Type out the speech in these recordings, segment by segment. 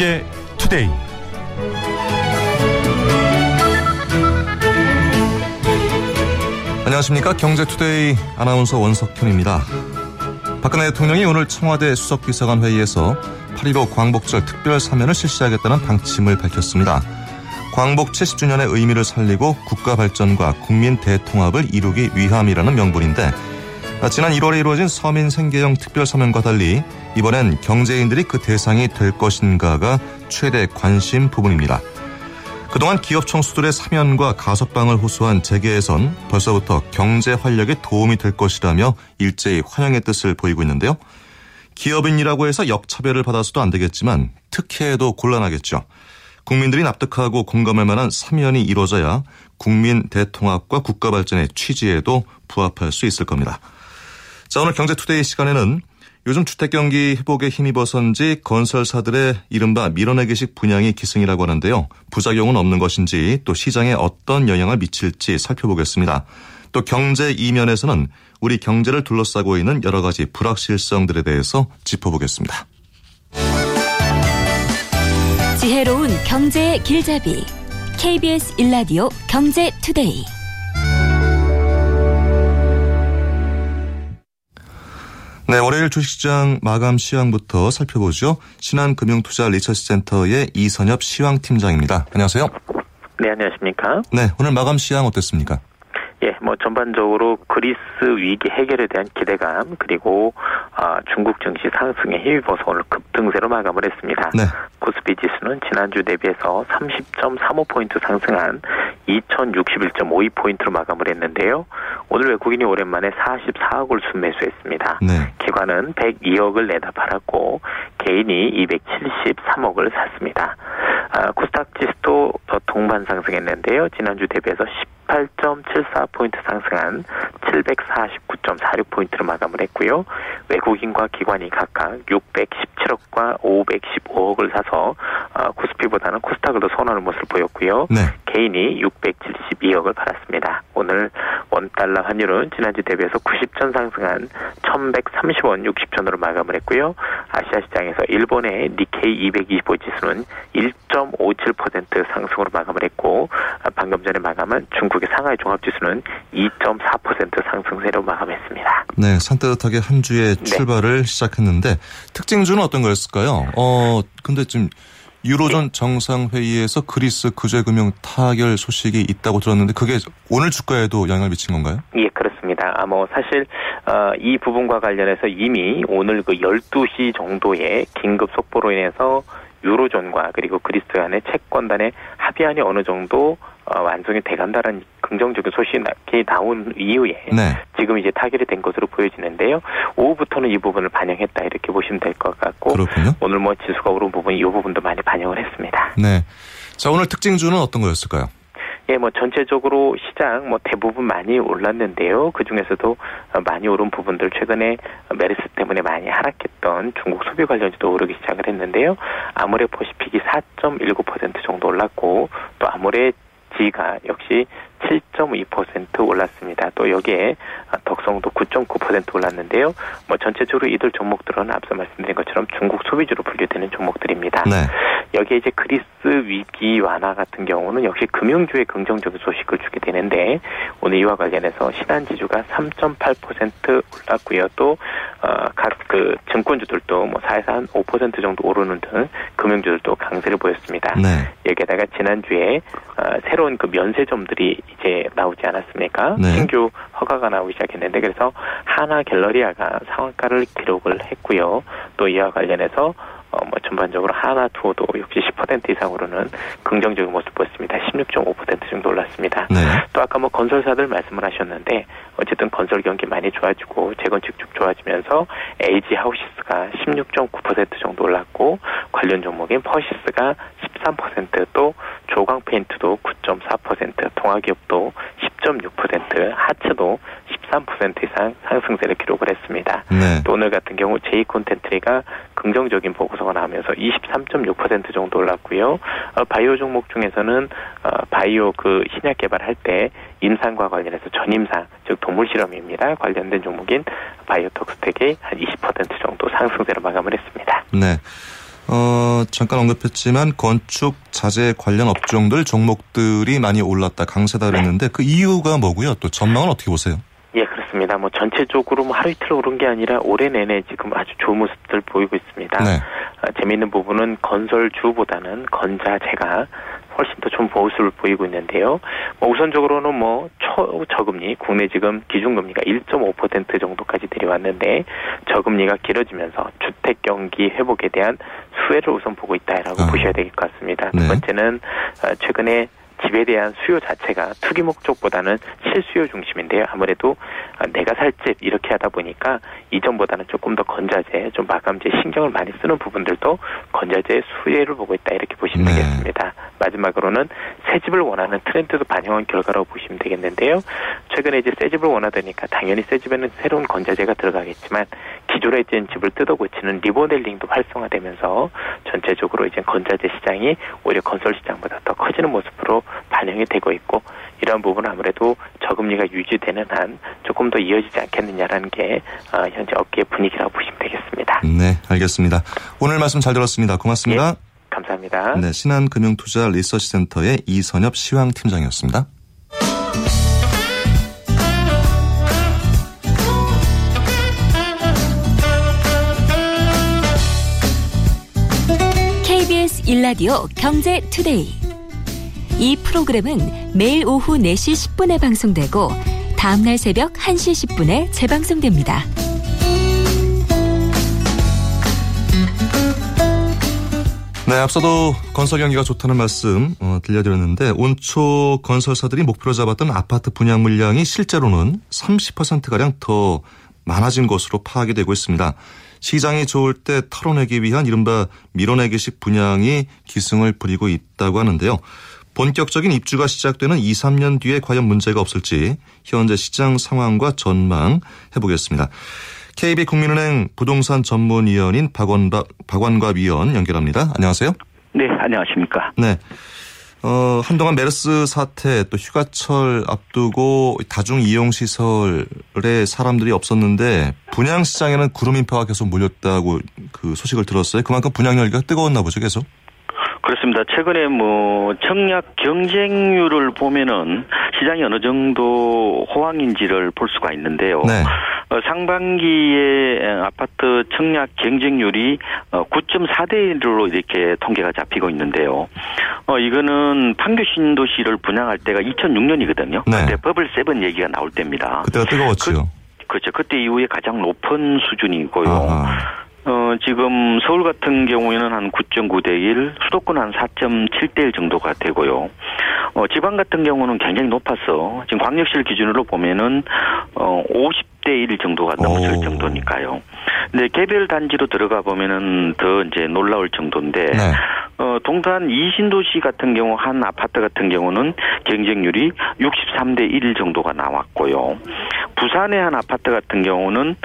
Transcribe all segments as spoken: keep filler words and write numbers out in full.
경제투데이. 안녕하십니까. 경제투데이 아나운서 원석현입니다. 박근혜 대통령이 오늘 청와대 수석비서관 회의에서 팔일오 광복절 특별사면을 실시하겠다는 방침을 밝혔습니다. 광복 칠십 주년의 의미를 살리고 국가 발전과 국민 대통합을 이루기 위함이라는 명분인데, 지난 일월에 이루어진 서민 생계형 특별사면과 달리 이번엔 경제인들이 그 대상이 될 것인가가 최대 관심 부분입니다. 그동안 기업 총수들의 사면과 가석방을 호소한 재계에선 벌써부터 경제 활력에 도움이 될 것이라며 일제히 환영의 뜻을 보이고 있는데요. 기업인이라고 해서 역차별을 받아서도 안 되겠지만 특혜에도 곤란하겠죠. 국민들이 납득하고 공감할 만한 사면이 이루어져야 국민 대통합과 국가 발전의 취지에도 부합할 수 있을 겁니다. 자, 오늘 경제투데이 시간에는 요즘 주택경기 회복에 힘입어서인지 건설사들의 이른바 밀어내기식 분양이 기승이라고 하는데요. 부작용은 없는 것인지, 또 시장에 어떤 영향을 미칠지 살펴보겠습니다. 또 경제 이면에서는 우리 경제를 둘러싸고 있는 여러 가지 불확실성들에 대해서 짚어보겠습니다. 지혜로운 경제의 길잡이 케이비에스 일 라디오 경제투데이. 네, 월요일 주식시장 마감 시황부터 살펴보죠. 신한금융투자 리서치센터의 이선엽 시황팀장입니다. 안녕하세요. 네, 안녕하십니까. 네, 오늘 마감 시황 어땠습니까? 예, 뭐 전반적으로 그리스 위기 해결에 대한 기대감, 그리고 아, 중국 증시 상승에 힘입어서 오늘 급등세로 마감을 했습니다. 네. 코스피 지수는 지난주 대비해서 삼십 점 삼오 포인트 상승한 이천육십일 점 오이 포인트로 마감을 했는데요. 오늘 외국인이 오랜만에 사십사억을 순매수했습니다. 네. 기관은 백이억을 내다 팔았고 개인이 이백칠십삼억을 샀습니다. 아, 코스닥 지수도 더 동반 상승했는데요. 지난주 대비해서 십팔 점 칠사 포인트 상승한 칠백사십구 점 사육 포인트로 마감을 했고요. 외국인과 기관이 각각 육백십칠억과 오백십오억을 사서 어, 코스피보다는 코스닥을 더 선호하는 모습을 보였고요. 네. 개인이 육백칠십이억을 팔았습니다. 오늘 원달러 환율은 지난주 대비해서 구십 전 상승한 천백삼십 원 육십 전으로 마감을 했고요. 아시아 시장에서 일본의 니케이 이백이십오 지수는 일 점 오칠 퍼센트 상승으로 마감을 했고, 방금 전에 마감한 중국의 상하이 종합지수는 이 점 사 퍼센트 상승세로 마감했습니다. 네, 산뜻하게 한 주의 네. 출발을 시작했는데 특징주는 어떤 거였을까요? 어, 근데 지금 유로존 네. 정상회의에서 그리스 구제금융 타결 소식이 있다고 들었는데 그게 오늘 주가에도 영향을 미친 건가요? 예, 그렇습니다. 아, 뭐 사실 어, 이 부분과 관련해서 이미 오늘 그 열두 시 정도에 긴급 속보로 인해서 유로존과 그리고 그리스 간의 채권단의 합의안이 어느 정도 어, 완성이 돼간다는 긍정적인 소식이 나온 이후에 네. 지금 이제 타결이 된 것으로 보여지는데요. 오후부터는 이 부분을 반영했다 이렇게 보시면 될 것 같고, 그렇군요. 오늘 뭐 지수가 오른 부분, 이 부분도 많이 반영을 했습니다. 네. 자, 오늘 특징주는 어떤 거였을까요? 예, 뭐 전체적으로 시장 뭐 대부분 많이 올랐는데요. 그 중에서도 많이 오른 부분들, 최근에 메르스 때문에 많이 하락했던 중국 소비 관련주도 오르기 시작을 했는데요. 아모레퍼시픽이 사 점 일구 퍼센트 정도 올랐고, 또 아모레지가 역시 칠 점 이 퍼센트 올랐습니다. 또 여기에 덕성도 구 점 구 퍼센트 올랐는데요. 뭐 전체적으로 이들 종목들은 앞서 말씀드린 것처럼 중국 소비주로 분류되는 종목들입니다. 네. 여기에 이제 그리스 위기 완화 같은 경우는 역시 금융주에 긍정적인 소식을 주게 되는데, 오늘 이와 관련해서 신한지주가 삼 점 팔 퍼센트 올랐고요. 또 각 그 증권주들도 뭐 사에서 한 오 퍼센트 정도 오르는 등 금융주들도 강세를 보였습니다. 네. 여기에다가 지난주에 새로운 그 면세점들이 이제 나오지 않았습니까? 네. 신규 허가가 나오기 시작했는데, 그래서 하나 갤러리아가 상한가를 기록을 했고요. 또 이와 관련해서 어, 뭐 전반적으로 하나 투어도 역시 십 퍼센트 이상으로는 긍정적인 모습 보였습니다. 십육 점 오 퍼센트 정도 올랐습니다. 네. 또 아까 뭐 건설사들 말씀을 하셨는데, 어쨌든 건설 경기 많이 좋아지고 재건축 쭉 좋아지면서 엘지 하우시스가 십육 점 구 퍼센트 정도 올랐고, 관련 종목인 퍼시스가 십삼 퍼센트, 또 조광 페인트도 구 점 사 퍼센트, 동아기업도 십 점 육 퍼센트, 하츠도 십삼 퍼센트 이상 상승세를 기록을 했습니다. 네. 또 오늘 같은 경우 제이콘텐트리가 긍정적인 보고서가 나오면서 이십삼 점 육 퍼센트 정도 올랐고요. 어, 바이오 종목 중에서는 어, 바이오 그 신약 개발할 때 임상과 관련해서 전임상, 즉 동물 실험입니다. 관련된 종목인 바이오톡스텍이 한 이십 퍼센트 정도 상승세로 마감을 했습니다. 네. 어, 잠깐 언급했지만 건축 자재 관련 업종들 종목들이 많이 올랐다, 강세다 그랬는데 그 이유가 뭐고요? 또 전망은 어떻게 보세요? 예, 그렇습니다. 뭐 전체적으로 뭐 하루 이틀 오른 게 아니라 올해 내내 지금 아주 좋은 모습들 보이고 있습니다. 네. 아, 재미있는 부분은 건설주보다는 건자재가 훨씬 더 좋은 모습을 보이고 있는데요. 뭐 우선적으로는 뭐 초저금리, 국내 지금 기준금리가 일 점 오 퍼센트 정도까지 내려왔는데 저금리가 길어지면서 주택 경기 회복에 대한 수혜를 우선 보고 있다라고 아. 보셔야 될 것 같습니다. 네. 두 번째는 최근에 집에 대한 수요 자체가 투기 목적보다는 실수요 중심인데요. 아무래도 내가 살 집 이렇게 하다 보니까 이전보다는 조금 더 건자재, 좀 마감재 신경을 많이 쓰는 부분들도 건자재의 수혜를 보고 있다 이렇게 보시면 네. 되겠습니다. 마지막으로는 새 집을 원하는 트렌드도 반영한 결과라고 보시면 되겠는데요. 최근에 이제 새 집을 원하다니까 당연히 새 집에는 새로운 건자재가 들어가겠지만 기존에 있는 집을 뜯어 고치는 리모델링도 활성화되면서 전체적으로 이제 건자재 시장이 오히려 건설 시장보다 더 커지는 모습으로 반영이 되고 있고, 이런 부분은 아무래도 저금리가 유지되는 한 조금 더 이어지지 않겠느냐라는 게 현재 업계의 분위기라고 보시면 되겠습니다. 네, 알겠습니다. 오늘 말씀 잘 들었습니다. 고맙습니다. 예, 감사합니다. 네, 신한금융투자 리서치센터의 이선엽 시황팀장이었습니다. 케이비에스 일 라디오 경제투데이. 이 프로그램은 매일 오후 네 시 십 분에 방송되고 다음날 새벽 한 시 십 분에 재방송됩니다. 네, 앞서도 건설 경기가 좋다는 말씀 어, 들려드렸는데 온초 건설사들이 목표로 잡았던 아파트 분양 물량이 실제로는 삼십 퍼센트가량 더 많아진 것으로 파악이 되고 있습니다. 시장이 좋을 때 털어내기 위한 이른바 밀어내기식 분양이 기승을 부리고 있다고 하는데요. 본격적인 입주가 시작되는 이, 삼 년 뒤에 과연 문제가 없을지 현재 시장 상황과 전망 해보겠습니다. 케이비국민은행 부동산 전문위원인 박원갑, 박원갑 위원 연결합니다. 안녕하세요. 네, 안녕하십니까. 네. 어, 한동안 메르스 사태 또 휴가철 앞두고 다중이용시설에 사람들이 없었는데 분양시장에는 구름인파가 계속 몰렸다고 그 소식을 들었어요. 그만큼 분양 열기가 뜨거웠나 보죠, 계속? 그렇습니다. 최근에 뭐 청약 경쟁률을 보면은 시장이 어느 정도 호황인지를 볼 수가 있는데요. 네. 어, 상반기에 아파트 청약 경쟁률이 구 점 사 대 일로 이렇게 통계가 잡히고 있는데요. 어, 이거는 판교 신도시를 분양할 때가 이천육 년이거든요. 네. 그때 버블 세븐 얘기가 나올 때입니다. 그때가 뜨거웠죠. 그, 그렇죠. 그때 이후에 가장 높은 수준이고요. 아하. 어, 지금 서울 같은 경우에는 한 구 점 구 대 일, 수도권 한 사 점 칠 대 일 정도가 되고요. 어, 지방 같은 경우는 굉장히 높아서 지금 광역시를 기준으로 보면은 어, 오십 대 일 정도가 넘었을 정도니까요. 근데 개별 단지로 들어가 보면은 더 이제 놀라울 정도인데, 네. 어, 동탄 이신도시 같은 경우 한 아파트 같은 경우는 경쟁률이 육십삼 대 일 정도가 나왔고요. 부산의 한 아파트 같은 경우는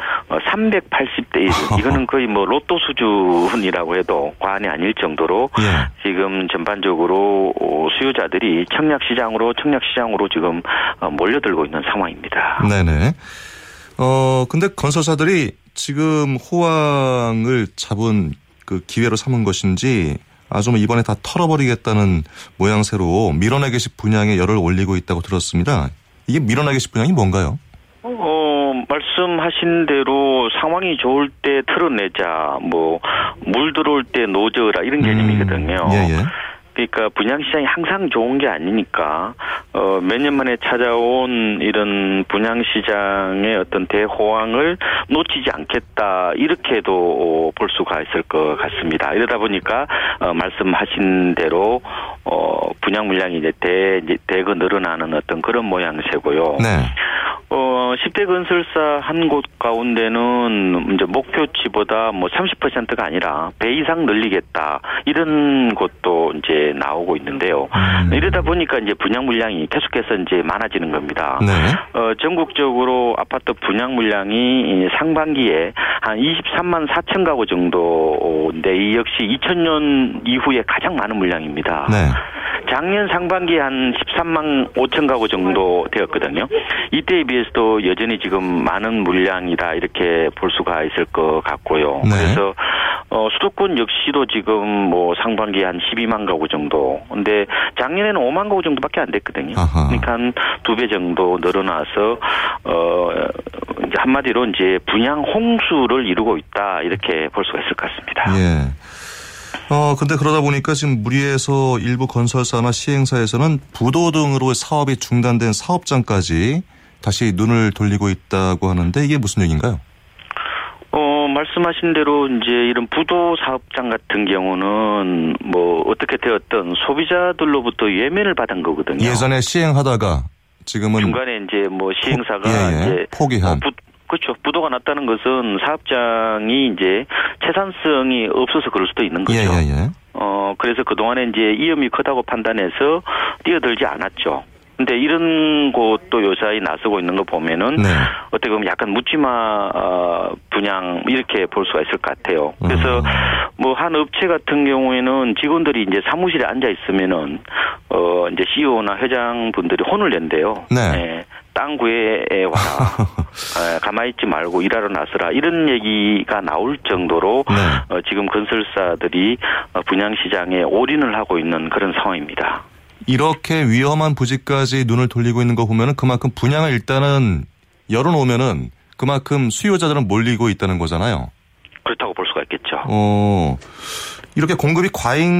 삼백팔십 대 일. 이거는 거의 뭐 로또 수준이라고 해도 과언이 아닐 정도로 예. 지금 전반적으로 수요자들이 청약시장으로 청약시장으로 지금 몰려들고 있는 상황입니다. 네네. 어, 근데 건설사들이 지금 호황을 잡은 그 기회로 삼은 것인지 아주 뭐 이번에 다 털어버리겠다는 모양새로 밀어내기식 분양에 열을 올리고 있다고 들었습니다. 이게 밀어내기식 분양이 뭔가요? 어, 말씀하신 대로 상황이 좋을 때 털어내자, 뭐, 물 들어올 때 노져라, 이런 개념이거든요. 음, 예, 예. 그러니까 분양시장이 항상 좋은 게 아니니까, 어, 몇 년 만에 찾아온 이런 분양시장의 어떤 대호황을 놓치지 않겠다, 이렇게도 볼 수가 있을 것 같습니다. 이러다 보니까, 어, 말씀하신 대로, 어, 분양 물량이 이제 대, 이제 대거 늘어나는 어떤 그런 모양새고요. 네. 어, 십 대 건설사 한 곳 가운데는 이제 목표치보다 뭐 삼십 퍼센트가 아니라 배 이상 늘리겠다. 이런 것도 이제 나오고 있는데요. 음. 이러다 보니까 이제 분양 물량이 계속해서 이제 많아지는 겁니다. 네. 어, 전국적으로 아파트 분양 물량이 상반기에 한 이십삼만 사천 가구 정도인데 이 역시 이천 년 이후에 가장 많은 물량입니다. 네. 작년 상반기에 한 십삼만 오천 가구 정도 되었거든요. 이때에 비해서도 여전히 지금 많은 물량이다 이렇게 볼 수가 있을 것 같고요. 네. 그래서 어, 수도권 역시도 지금 뭐 상반기에 한 십이만 가구 정도. 근데 작년에는 오만 가구 정도밖에 안 됐거든요. 아하. 그러니까 한 두 배 정도 늘어나서, 어, 이제 한마디로 이제 분양 홍수를 이루고 있다. 이렇게 볼 수가 있을 것 같습니다. 예. 어, 근데 그러다 보니까 지금 무리해서 일부 건설사나 시행사에서는 부도 등으로 사업이 중단된 사업장까지 다시 눈을 돌리고 있다고 하는데 이게 무슨 얘기인가요? 어, 말씀하신 대로 이제 이런 부도 사업장 같은 경우는 뭐 어떻게 되었든 소비자들로부터 예매를 받은 거거든요. 예전에 시행하다가 지금은 중간에 이제 뭐 시행사가 포, 예, 예. 이제 포기한. 어, 부, 그렇죠. 부도가 났다는 것은 사업장이 이제 채산성이 없어서 그럴 수도 있는 거죠. 예, 예, 예. 어, 그래서 그동안에 이제 위험이 크다고 판단해서 뛰어들지 않았죠. 근데 이런 곳도 요사이 나서고 있는 거 보면은 네. 어떻게 보면 약간 묻지마 어, 분양 이렇게 볼 수가 있을 것 같아요. 그래서 음. 뭐 한 업체 같은 경우에는 직원들이 이제 사무실에 앉아 있으면은 어 이제 씨이오나 회장분들이 혼을 낸대요. 네. 네. 땅 구해에 와라. 에, 가만히 있지 말고 일하러 나서라. 이런 얘기가 나올 정도로 네. 어, 지금 건설사들이 어, 분양시장에 올인을 하고 있는 그런 상황입니다. 이렇게 위험한 부지까지 눈을 돌리고 있는 거 보면은 그만큼 분양을 일단은 열어놓으면은 그만큼 수요자들은 몰리고 있다는 거잖아요. 그렇다고 볼 수가 있겠죠. 어, 이렇게 공급이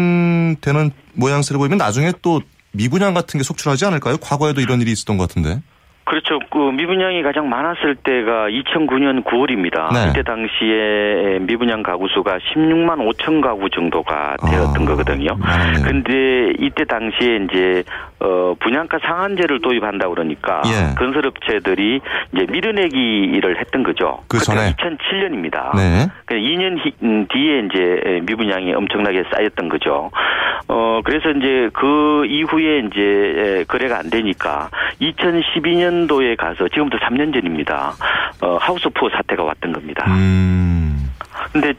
과잉되는 모양새를 보이면 나중에 또 미분양 같은 게 속출하지 않을까요? 과거에도 이런 일이 있었던 것 같은데. 그렇죠. 그 미분양이 가장 많았을 때가 이천구 년 구월입니다. 네. 이때 당시에 미분양 가구 수가 십육만 오천 가구 정도가 되었던 아, 거거든요. 그런데 네. 이때 당시에 이제 어 분양가 상한제를 도입한다 그러니까 예. 건설업체들이 이제 밀어내기를 했던 거죠. 그 전에 이천칠 년입니다. 네. 이 년 뒤에 이제 미분양이 엄청나게 쌓였던 거죠. 어 그래서 이제 그 이후에 이제 거래가 안 되니까 이천십이 년 도에 가서 지금부터 삼 년 전입니다. 어, 하우스푸어 사태가 왔던 겁니다. 음. 근데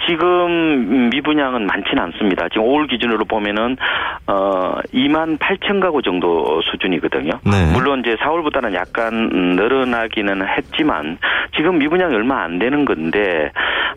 지금 미분양은 많지는 않습니다. 지금 오월 기준으로 보면은 어 이만 팔천 가구 정도 수준이거든요. 네. 물론 이제 사월보다는 약간 늘어나기는 했지만 지금 미분양이 얼마 안 되는 건데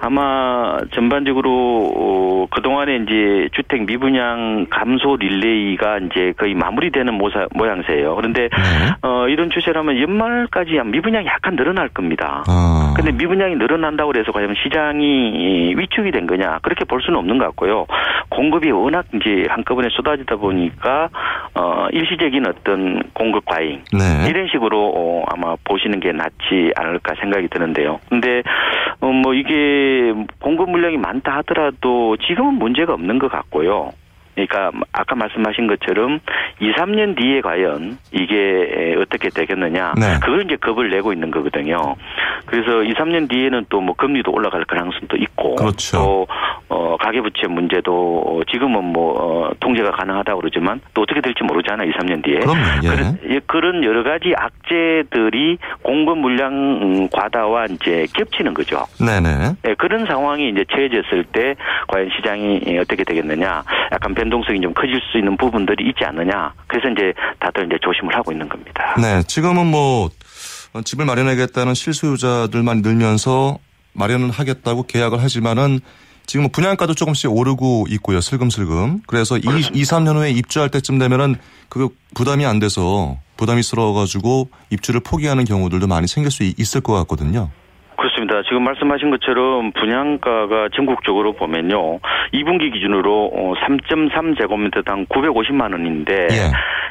아마 전반적으로 어, 그동안에 이제 주택 미분양 감소 릴레이가 이제 거의 마무리되는 모사, 모양새예요. 그런데 네. 어 이런 추세라면 연말까지 미분양이 약간 늘어날 겁니다. 아. 근데 미분양이 늘어난다고 해서 과연 시장이 위축이 된 거냐 그렇게 볼 수는 없는 것 같고요. 공급이 워낙 이제 한꺼번에 쏟아지다 보니까 어 일시적인 어떤 공급 과잉 네. 이런 식으로 어, 아마 보시는 게 낫지 않을까 생각이 드는데요. 근데 어, 뭐 이게 공급 물량이 많다 하더라도 지금은 문제가 없는 것 같고요. 그러니까 아까 말씀하신 것처럼 이, 삼 년 뒤에 과연 이게 어떻게 되겠느냐. 네. 그걸 이제 겁을 내고 있는 거거든요. 그래서 이, 삼 년 뒤에는 또 뭐 금리도 올라갈 가능성도 있고. 그렇죠. 또, 어, 가계부채 문제도 지금은 뭐, 어, 통제가 가능하다고 그러지만 또 어떻게 될지 모르잖아요. 이, 삼 년 뒤에. 그럼요. 예. 그런, 그런 여러 가지 악재들이 공급 물량 과다와 이제 겹치는 거죠. 네네. 네, 그런 상황이 이제 처해졌을 때 과연 시장이 어떻게 되겠느냐. 약간 변동성이 좀 커질 수 있는 부분들이 있지 않느냐. 그래서 이제 다들 이제 조심을 하고 있는 겁니다. 네, 지금은 뭐 집을 마련하겠다는 실수요자들만 늘면서 마련을 하겠다고 계약을 하지만은 지금 분양가도 조금씩 오르고 있고요. 슬금슬금. 그래서 이, 이, 삼 년 후에 입주할 때쯤 되면은 그 부담이 안 돼서 부담이스러워가지고 입주를 포기하는 경우들도 많이 생길 수 있을 것 같거든요. 그렇습니다. 지금 말씀하신 것처럼 분양가가 전국적으로 보면요. 이 분기 기준으로 삼 점 삼 제곱미터당 구백오십만 원인데 예.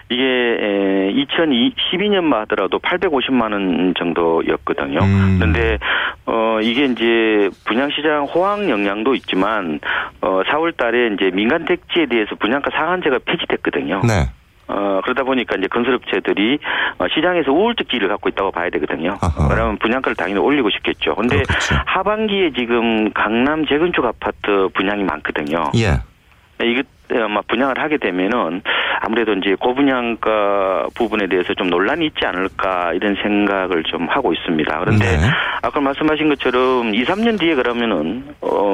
이게 이천십이 년만 하더라도 팔백오십만 원 정도였거든요. 음. 그런데 어 이게 이제 분양시장 호황 영향도 있지만 어 사월 달에 이제 민간 택지에 대해서 분양가 상한제가 폐지됐거든요. 네. 어, 그러다 보니까 이제 건설업체들이 어, 시장에서 우월적기를 갖고 있다고 봐야 되거든요. 아하. 그러면 분양가를 당연히 올리고 싶겠죠. 근데 그렇겠죠. 하반기에 지금 강남 재건축 아파트 분양이 많거든요. 예. 이게 아마 분양을 하게 되면은 아무래도 이제 고분양가 부분에 대해서 좀 논란이 있지 않을까 이런 생각을 좀 하고 있습니다. 그런데 네. 아까 말씀하신 것처럼 이, 삼 년 뒤에 그러면은 어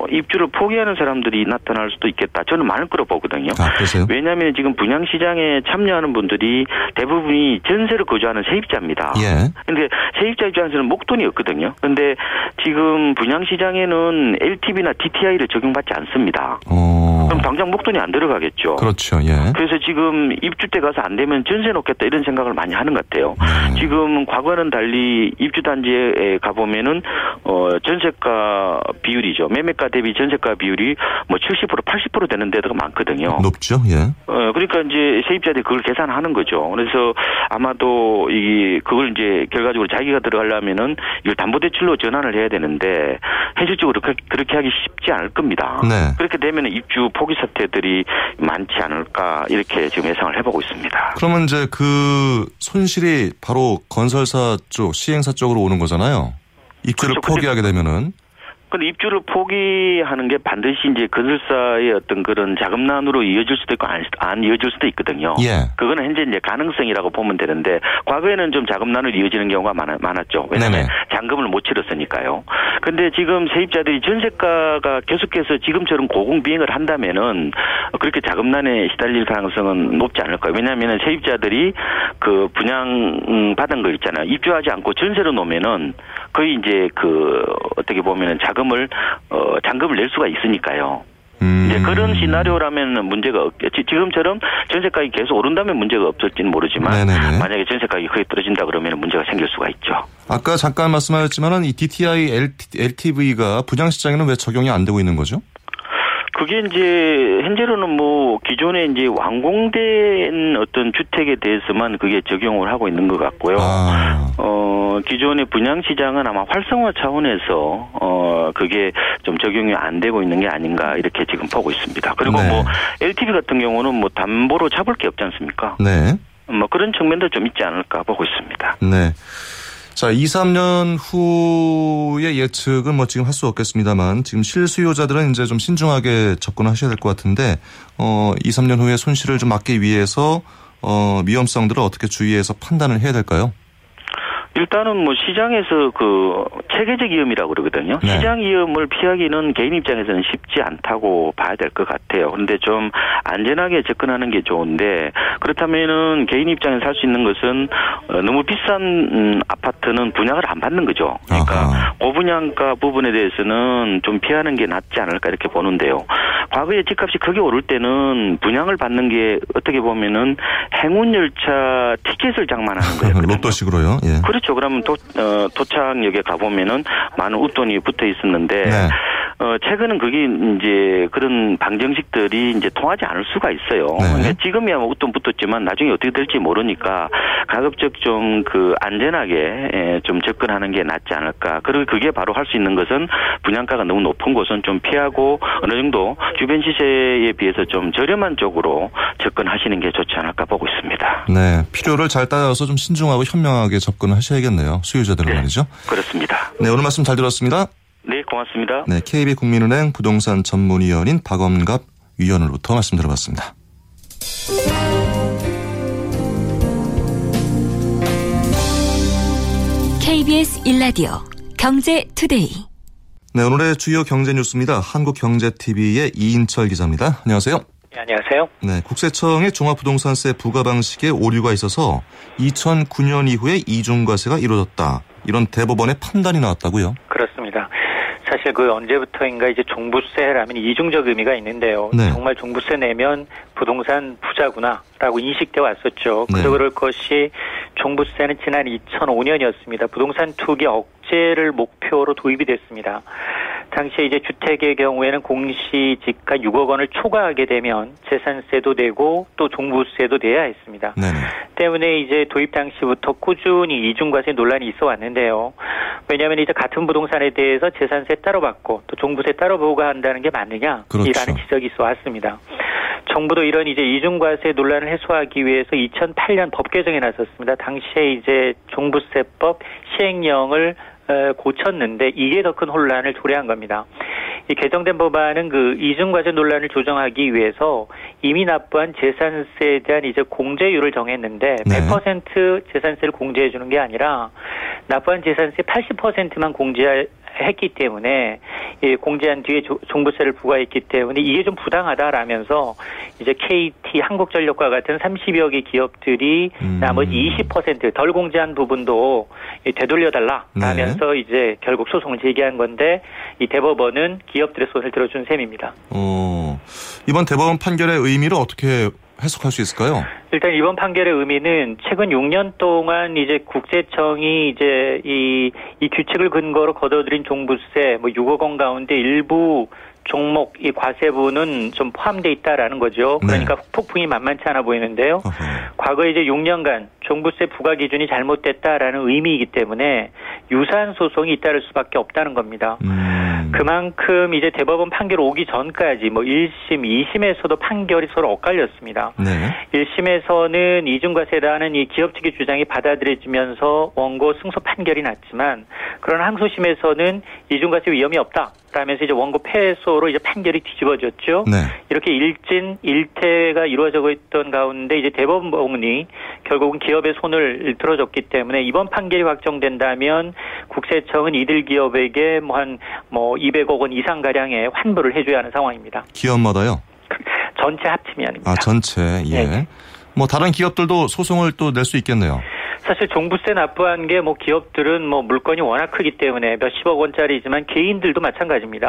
입주를 포기하는 사람들이 나타날 수도 있겠다. 저는 많을 거로 보거든요. 아, 그러세요? 왜냐하면 지금 분양시장에 참여하는 분들이 대부분이 전세로 거주하는 세입자입니다. 예. 근데 세입자 입장에서는 목돈이 없거든요. 근데 지금 분양시장에는 엘티브이나 디티아이를 적용받지 않습니다. 어. 그럼 당장 목돈이 안 들어가겠죠. 그렇죠. 예. 그래서 지금 입주 때 가서 안 되면 전세 놓겠다 이런 생각을 많이 하는 것 같아요. 음. 지금 과거는 달리 입주 단지에 가보면은 어 전세가 비율이죠. 매매가 대비 전세가 비율이 뭐 칠십 퍼센트, 팔십 퍼센트 되는 데가 많거든요. 높죠. 예. 어 그러니까 이제 세입자들이 그걸 계산하는 거죠. 그래서 아마도 이 그걸 이제 결과적으로 자기가 들어가려면은 이걸 담보대출로 전환을 해야 되는데 현실적으로 그렇게, 그렇게 하기 쉽지 않을 겁니다. 네. 그렇게 되면 입주 포기 사태들이 많지 않을까 이렇게 지금 예상을 해보고 있습니다. 그러면 이제 그 손실이 바로 건설사 쪽, 시행사 쪽으로 오는 거잖아요. 입주를 그렇죠. 포기하게 되면은. 근데 입주를 포기하는 게 반드시 이제 건설사의 어떤 그런 자금난으로 이어질 수도 있고 안, 안 이어질 수도 있거든요. 예. 그거는 현재 이제 가능성이라고 보면 되는데 과거에는 좀 자금난으로 이어지는 경우가 많, 많았죠. 왜냐하면 네네. 잔금을 못 치렀으니까요. 근데 지금 세입자들이 전세가가 계속해서 지금처럼 고공비행을 한다면은 그렇게 자금난에 시달릴 가능성은 높지 않을 거예요. 왜냐하면 세입자들이 그 분양 받은 거 있잖아요. 입주하지 않고 전세로 놓으면은 거의 이제 그 어떻게 보면은 자금 을 어, 잔금을 낼 수가 있으니까요. 음. 이제 그런 시나리오라면 문제가 없겠지. 지금처럼 전세가격이 계속 오른다면 문제가 없을지는 모르지만 네네네. 만약에 전세가격이 거의 떨어진다 그러면 문제가 생길 수가 있죠. 아까 잠깐 말씀하셨지만은 이 디티아이, 엘티브이가 분양시장에는 왜 적용이 안 되고 있는 거죠? 그게 이제 현재로는 뭐 기존에 이제 완공된 어떤 주택에 대해서만 그게 적용을 하고 있는 것 같고요. 아. 어 기존의 분양 시장은 아마 활성화 차원에서 어 그게 좀 적용이 안 되고 있는 게 아닌가 이렇게 지금 보고 있습니다. 그리고 네. 뭐 엘티브이 같은 경우는 뭐 담보로 잡을 게 없지 않습니까? 네. 뭐 그런 측면도 좀 있지 않을까 보고 있습니다. 네. 자, 이, 삼 년 후의 예측은 뭐 지금 할 수 없겠습니다만 지금 실수요자들은 이제 좀 신중하게 접근하셔야 될 것 같은데 어, 이, 삼 년 후에 손실을 좀 막기 위해서 어, 위험성들을 어떻게 주의해서 판단을 해야 될까요? 일단은 뭐 시장에서 그 체계적 위험이라고 그러거든요. 네. 시장 위험을 피하기는 개인 입장에서는 쉽지 않다고 봐야 될 것 같아요. 그런데 좀 안전하게 접근하는 게 좋은데 그렇다면은 개인 입장에서 할 수 있는 것은 너무 비싼 아파트는 분양을 안 받는 거죠. 그러니까 아하. 고분양가 부분에 대해서는 좀 피하는 게 낫지 않을까 이렇게 보는데요. 과거에 집값이 크게 오를 때는 분양을 받는 게 어떻게 보면은 행운 열차 티켓을 장만하는 거예요. 로또식으로요. 예. 그렇죠. 그러면 도, 어, 도착역에 가보면은 많은 웃돈이 붙어 있었는데, 네. 어, 최근은 그게 이제 그런 방정식들이 이제 통하지 않을 수가 있어요. 네. 근데 지금이야 뭐 웃돈 붙었지만 나중에 어떻게 될지 모르니까 가급적 좀 그 안전하게 예, 좀 접근하는 게 낫지 않을까. 그리고 그게 바로 할 수 있는 것은 분양가가 너무 높은 곳은 좀 피하고 어느 정도 주변 시세에 비해서 좀 저렴한 쪽으로 접근하시는 게 좋지 않을까 보고 있습니다. 네. 필요를 잘 따져서 좀 신중하고 현명하게 접근을 하셔야겠네요. 수요자들은 네, 말이죠. 그렇습니다. 네. 오늘 말씀 잘 들었습니다. 네, 고맙습니다. 네. 케이비국민은행 부동산 전문위원인 박엄갑 위원으로부터 말씀 들어봤습니다. 케이비에스 일 라디오 경제투데이. 네. 오늘의 주요 경제 뉴스입니다. 한국경제티비의 이인철 기자입니다. 안녕하세요. 네, 안녕하세요. 네, 국세청의 종합부동산세 부과 방식에 오류가 있어서 이천구 년 이후에 이중과세가 이루어졌다. 이런 대법원의 판단이 나왔다고요? 그렇습니다. 사실 그 언제부터인가 이제 종부세라면 이중적 의미가 있는데요. 네. 정말 종부세 내면 부동산 부자구나라고 인식돼 왔었죠. 네. 그래서 그럴 것이 종부세는 지난 이천오 년이었습니다. 부동산 투기 억제를 목표로 도입이 됐습니다. 당시에 이제 주택의 경우에는 공시지가 육억 원을 초과하게 되면 재산세도 내고 또 종부세도 내야 했습니다. 네네. 때문에 이제 도입 당시부터 꾸준히 이중과세 논란이 있어 왔는데요. 왜냐하면 이제 같은 부동산에 대해서 재산세 따로 받고 또 종부세 따로 부과한다는 게 맞느냐? 그렇죠. 이라는 지적이 있어 왔습니다. 정부도 이런 이제 이중과세 논란을 해소하기 위해서 이천팔 년 법 개정에 나섰습니다. 당시에 이제 종부세법 시행령을 고쳤는데 이게 더 큰 혼란을 초래한 겁니다. 이 개정된 법안은 그 이중과세 논란을 조정하기 위해서 이미 납부한 재산세에 대한 이제 공제율을 정했는데 네. 백 퍼센트 재산세를 공제해 주는 게 아니라 납부한 재산세 팔십 퍼센트만 공제할 했기 때문에 예, 공제한 뒤에 조, 종부세를 부과했기 때문에 이게 좀 부당하다라면서 이제 케이티, 한국전력과 같은 삼십여 개 기업들이 음. 나머지 이십 퍼센트 덜 공제한 부분도 되돌려달라라면서 네. 이제 결국 소송을 제기한 건데 이 대법원은 기업들의 손을 들어준 셈입니다. 어, 이번 대법원 판결의 의미를 어떻게 해석할 수 있을까요? 일단 이번 판결의 의미는 최근 육 년 동안 이제 국세청이 이제 이, 이 규칙을 근거로 걷어들인 종부세 뭐 육억 원 가운데 일부 종목 이 과세부는 좀 포함되어 있다라는 거죠. 그러니까 네. 폭풍이 만만치 않아 보이는데요. 어허. 과거 이제 육 년간 종부세 부과 기준이 잘못됐다라는 의미이기 때문에 유사한 소송이 잇따를 수밖에 없다는 겁니다. 음. 그만큼 이제 대법원 판결 오기 전까지 뭐 일 심, 이 심에서도 판결이 서로 엇갈렸습니다. 네. 일 심에서는 이중과세라는 이 기업 측의 주장이 받아들여지면서 원고 승소 판결이 났지만 그러나 항소심에서는 이중과세 위험이 없다. 라면서 이제 원고 패소로 이제 판결이 뒤집어졌죠. 네. 이렇게 일진 일퇴가 이루어지고 있던 가운데 이제 대법원이 결국은 기업의 손을 들어줬기 때문에 이번 판결이 확정된다면 국세청은 이들 기업에게 뭐 한 뭐 이백억 원 이상 가량의 환불을 해줘야 하는 상황입니다. 기업마다요? 전체 합치면입니다. 아 전체 예. 네. 뭐 다른 기업들도 소송을 또 낼 수 있겠네요. 사실 종부세 납부한 게 뭐 기업들은 뭐 물건이 워낙 크기 때문에 몇십억 원짜리지만 개인들도 마찬가지입니다.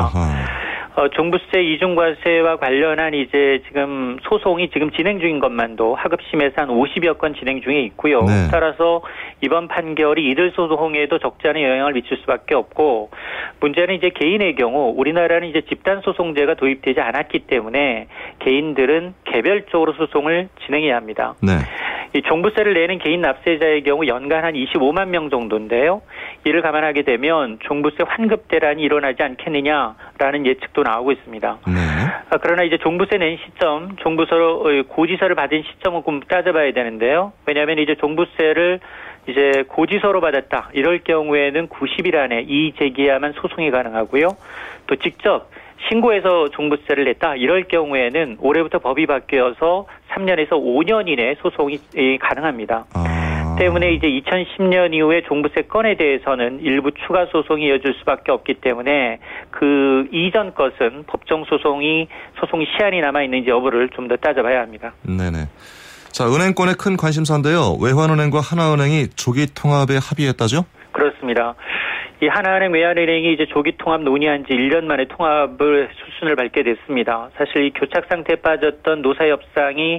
어, 종부세 이중과세와 관련한 이제 지금 소송이 지금 진행 중인 것만도 하급심에서 한 오십여 건 진행 중에 있고요. 네. 따라서 이번 판결이 이들 소송에도 적지 않은 영향을 미칠 수밖에 없고 문제는 이제 개인의 경우 우리나라는 이제 집단 소송제가 도입되지 않았기 때문에 개인들은 개별적으로 소송을 진행해야 합니다. 네. 이 종부세를 내는 개인 납세자의 경우 연간 한 이십오만 명 정도인데요. 이를 감안하게 되면 종부세 환급 대란이 일어나지 않겠느냐라는 예측도 나오고 있습니다. 네. 아, 그러나 이제 종부세 낸 시점, 종부서 고지서를 받은 시점은 좀 따져봐야 되는데요. 왜냐하면 이제 종부세를 이제 고지서로 받았다. 이럴 경우에는 구십 일 안에 이의 제기해야만 소송이 가능하고요. 또 직접 신고해서 종부세를 냈다. 이럴 경우에는 올해부터 법이 바뀌어서 삼 년에서 오 년 이내 소송이 가능합니다. 아... 때문에 이제 이천십 년 이후에 종부세 건에 대해서는 일부 추가 소송이 이어질 수밖에 없기 때문에 그 이전 것은 법정 소송이 소송이 시한이 남아 있는지 여부를 좀 더 따져봐야 합니다. 네네. 자, 은행권의 큰 관심사인데요. 외환은행과 하나은행이 조기 통합에 합의했다죠? 그렇습니다. 이 하나은행 외환은행이 이제 조기 통합 논의한 지 일 년 만에 통합을 수순을 밟게 됐습니다. 사실 이 교착 상태에 빠졌던 노사협상이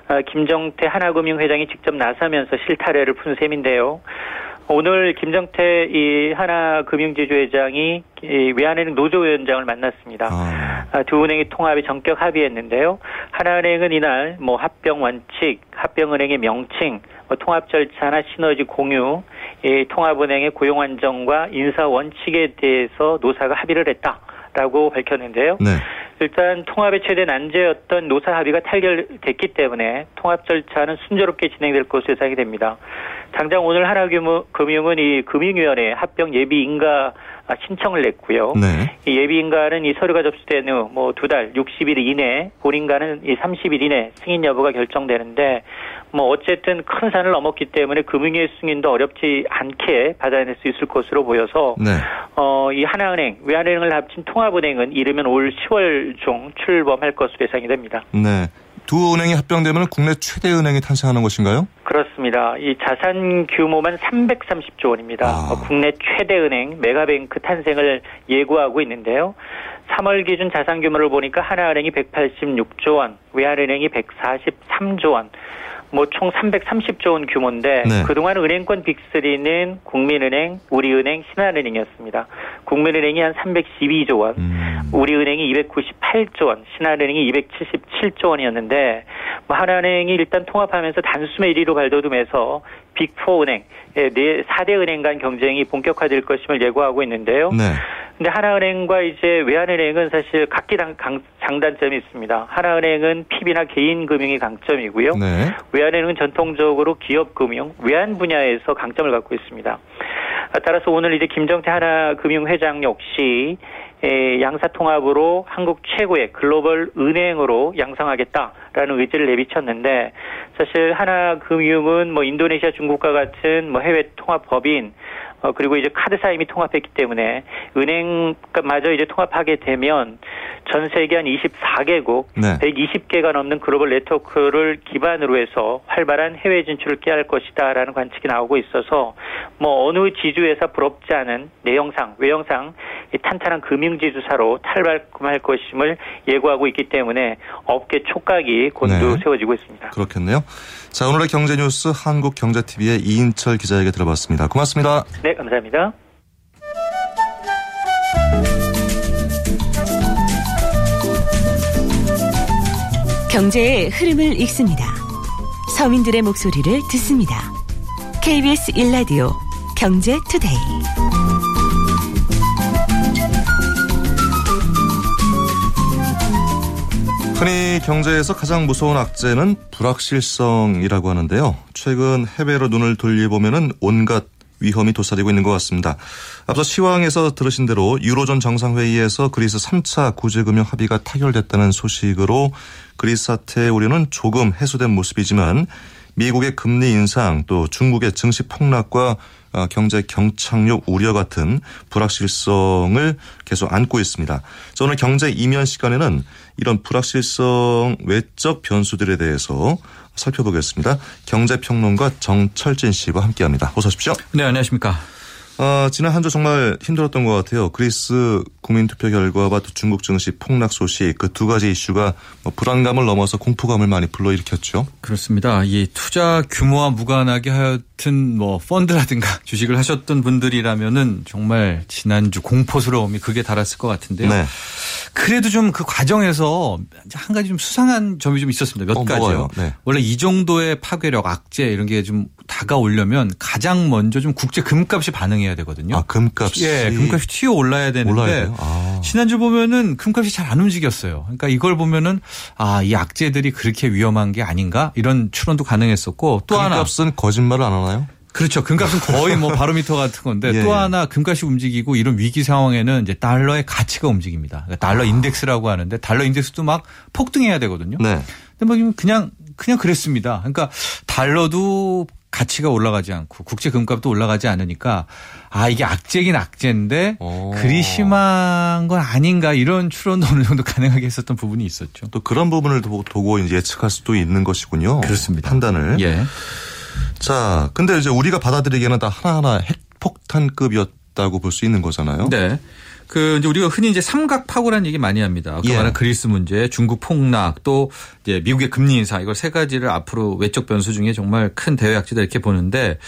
김정태 하나금융회장이 직접 나서면서 실타래를 푼 셈인데요. 오늘 김정태 이 하나금융지주회장이 이 외환은행 노조위원장을 만났습니다. 아. 두 은행이 통합에 전격 합의했는데요. 하나은행은 이날 뭐 합병 원칙, 합병은행의 명칭, 뭐 통합 절차나 시너지 공유, 이 통합은행의 고용 안정과 인사 원칙에 대해서 노사가 합의를 했다라고 밝혔는데요. 네. 일단 통합의 최대 난제였던 노사 합의가 타결됐기 때문에 통합 절차는 순조롭게 진행될 것으로 예상이 됩니다. 당장 오늘 하나금융은 이 금융위원회 합병 예비 인가 신청을 냈고요. 네. 이 예비 인가는 이 서류가 접수된 후 뭐 두 달, 육십 일 이내, 본인가는 이 삼십 일 이내 승인 여부가 결정되는데 뭐 어쨌든 큰 산을 넘었기 때문에 금융위의 승인도 어렵지 않게 받아낼 수 있을 것으로 보여서 네. 어, 이 하나은행, 외환은행을 합친 통합은행은 이르면 올 시월 중 출범할 것으로 예상이 됩니다. 네. 두 은행이 합병되면 국내 최대 은행이 탄생하는 것인가요? 그렇습니다. 이 자산 규모만 삼백삼십조 원입니다. 아. 어, 국내 최대 은행 메가뱅크 탄생을 예고하고 있는데요. 삼월 기준 자산 규모를 보니까 하나은행이 백팔십육조 원, 외환은행이 백사십삼조 원, 뭐 총 삼백삼십조 원 규모인데 네. 그동안 은행권 빅삼는 국민은행, 우리은행, 신한은행이었습니다. 국민은행이 한 삼백십이조 원, 음. 우리은행이 이백구십팔조 원, 신한은행이 이백칠십칠조 원이었는데 뭐 하나은행이 일단 통합하면서 단숨에 일 위로 발돋움해서 빅사 은행, 사 대 은행 간 경쟁이 본격화될 것임을 예고하고 있는데요. 네. 근데 하나은행과 이제 외환은행은 사실 각기 당, 강, 장단점이 있습니다. 하나은행은 피비나 개인 금융이 강점이고요. 네. 외환은행은 전통적으로 기업 금융, 외환 분야에서 강점을 갖고 있습니다. 따라서 오늘 이제 김정태 하나금융회장 역시 양사 통합으로 한국 최고의 글로벌 은행으로 양성하겠다라는 의지를 내비쳤는데 사실 하나금융은 뭐 인도네시아, 중국과 같은 뭐 해외 통합 법인 어, 그리고 이제 카드사 이미 통합했기 때문에 은행마저 이제 통합하게 되면 전 세계 한 이십사 개국, 네. 백이십 개가 넘는 글로벌 네트워크를 기반으로 해서 활발한 해외 진출을 꾀할 것이다라는 관측이 나오고 있어서 뭐 어느 지주회사 부럽지 않은 내형상, 외형상 탄탄한 금융지주사로 탈바꿈할 것임을 예고하고 있기 때문에 업계 촉각이 곤두 네. 세워지고 있습니다. 그렇겠네요. 자, 오늘의 경제뉴스 한국경제티비의 이인철 기자에게 들어봤습니다. 고맙습니다. 네, 감사합니다. 경제의 흐름을 읽습니다. 서민들의 목소리를 듣습니다. 케이비에스 일 라디오 경제투데이. 흔히 경제에서 가장 무서운 악재는 불확실성이라고 하는데요. 최근 해외로 눈을 돌려보면은 온갖 위험이 도사리고 있는 것 같습니다. 앞서 시황에서 들으신 대로 유로존 정상회의에서 그리스 삼 차 구제금융 합의가 타결됐다는 소식으로 그리스 사태의 우려는 조금 해소된 모습이지만 미국의 금리 인상 또 중국의 증시 폭락과 경제 경착륙 우려 같은 불확실성을 계속 안고 있습니다. 오늘 경제 이면 시간에는 이런 불확실성 외적 변수들에 대해서 살펴보겠습니다. 경제평론가 정철진 씨와 함께합니다. 어서 오십시오. 네, 안녕하십니까. 어, 지난 한 주 정말 힘들었던 것 같아요. 그리스 국민투표 결과와 또 중국 증시 폭락 소식 그 두 가지 이슈가 뭐 불안감을 넘어서 공포감을 많이 불러일으켰죠. 그렇습니다. 이 투자 규모와 무관하게 하여튼 뭐 펀드라든가 주식을 하셨던 분들이라면은 정말 지난주 공포스러움이 극에 달았을 것 같은데요. 네. 그래도 좀 그 과정에서 한 가지 좀 수상한 점이 좀 있었습니다. 몇 어, 가지요. 네. 원래 이 정도의 파괴력, 악재 이런 게 좀 다가오려면 가장 먼저 좀 국제 금값이 반응해야 되거든요. 아, 금값이. 예, 금값이 튀어 올라야 되는데 아. 지난주 보면은 금값이 잘 안 움직였어요. 그러니까 이걸 보면은 아, 이 악재들이 그렇게 위험한 게 아닌가 이런 추론도 가능했었고 또 하나. 금값은 거짓말을 안 하나요? 그렇죠. 금값은 거의 뭐 바로미터 같은 건데 예, 또 하나 금값이 움직이고 이런 위기 상황에는 이제 달러의 가치가 움직입니다. 그러니까 달러 아. 인덱스라고 하는데 달러 인덱스도 막 폭등해야 되거든요. 네. 근데 뭐 그냥 그냥 그랬습니다. 그러니까 달러도 가치가 올라가지 않고 국제 금값도 올라가지 않으니까 아 이게 악재긴 악재인데 오. 그리 심한 건 아닌가 이런 추론도 어느 정도 가능하게 했었던 부분이 있었죠. 또 그런 부분을 보고 이제 예측할 수도 있는 것이군요. 그렇습니다. 판단을. 예. 자, 근데 이제 우리가 받아들이기에는 다 하나하나 핵폭탄급이었다고 볼 수 있는 거잖아요. 네. 그 이제 우리가 흔히 이제 삼각 파고라는 얘기 많이 합니다. 아까 예. 말한 그리스 문제, 중국 폭락, 또 이제 미국의 금리 인상 이걸 세 가지를 앞으로 외적 변수 중에 정말 큰 대외 악재다 이렇게 보는데